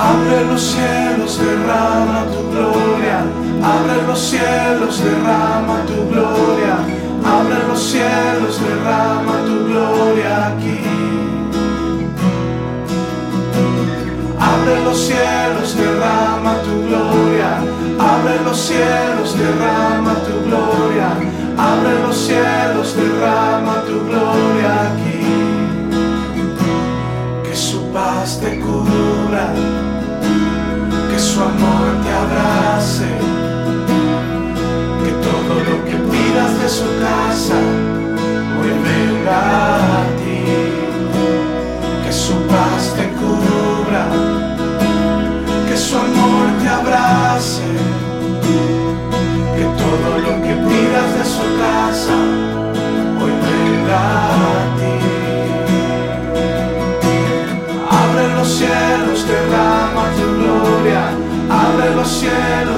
Abre los cielos, derrama tu gloria. Abre los cielos, derrama tu gloria. Abre los cielos, derrama tu gloria aquí. Abre los cielos, derrama tu gloria. Abre los cielos, derrama tu gloria. Abre los cielos, derrama tu gloria aquí. Que su paz te cubra, que su amor te abrace, que todo lo que pidas de su casa hoy venga a ti. Que su paz te cubra, que su amor te abrace, que todo lo que pidas de su casa hoy venga a ti. Abre los cielos, derrama tu gloria. Abre los cielos,